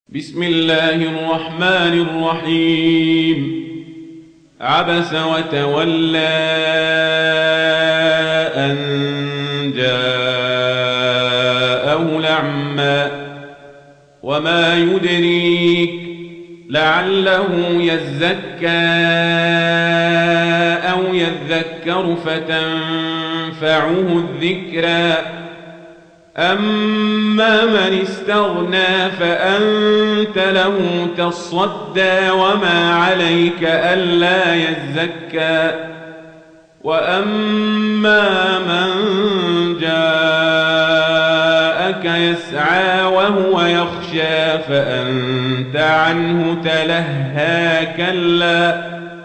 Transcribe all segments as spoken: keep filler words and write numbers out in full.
بسم الله الرحمن الرحيم. عبس وتولى أن جاءه الأعمى وما يدريك لعله يزكى أو يذكر فتنفعه الذكرى. أما من استغنى فأنت له تصدى وما عليك ألا يزكى. وأما من جاءك يسعى وهو يخشى فأنت عنه تلهى. كلا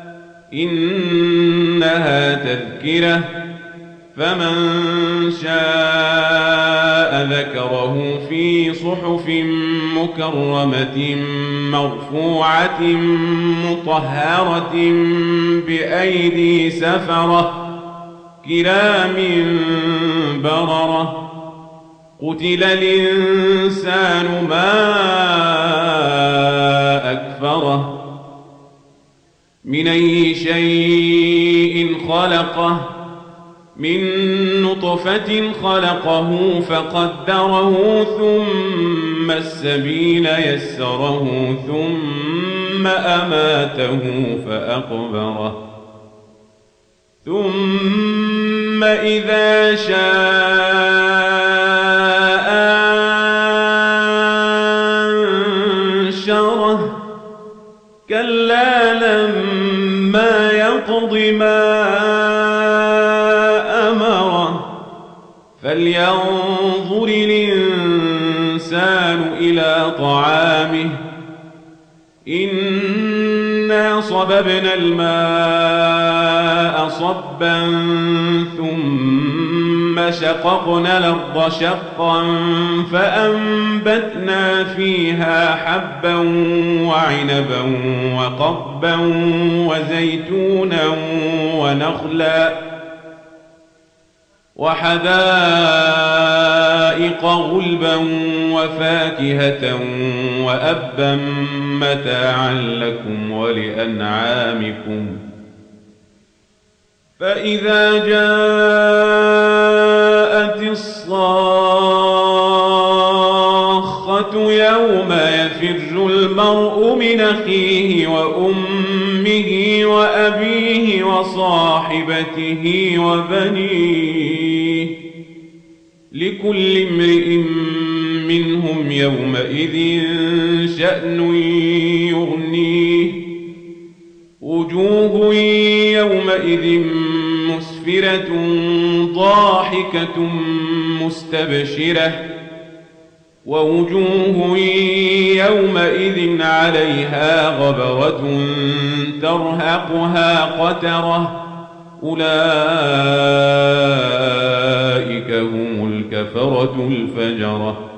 إنها تذكرة فمن شاء ذكره في صحف مكرمة مرفوعة مطهرة بأيدي سفرة كرام بررة. قتل الإنسان ما أكفره من أي شيء خلقه من نطفة خلقه فقدره ثم السبيل يسره ثم أماته فأقبره ثم إذا شاء أنشره. كلا لما يقض ما فلينظر الإنسان إلى طعامه إنا صببنا الماء صبا ثم شققنا الأرض شقا فأنبتنا فيها حبا وعنبا وقضبا وزيتونا ونخلا وحدائق غلبا وفاكهة وأبا متاعا لكم ولأنعامكم. فإذا جاءت الصاخة يوم يفر المرء من أخيه وأمه وأبيه وصاحبته وبنيه لكل امرئ منهم يومئذ شأن يغنيه. وجوه يومئذ مسفرة ضاحكة مستبشرة ووجوه يومئذ عليها غبرة ترهقها قترة أولئك هم الكفرة الفجرة.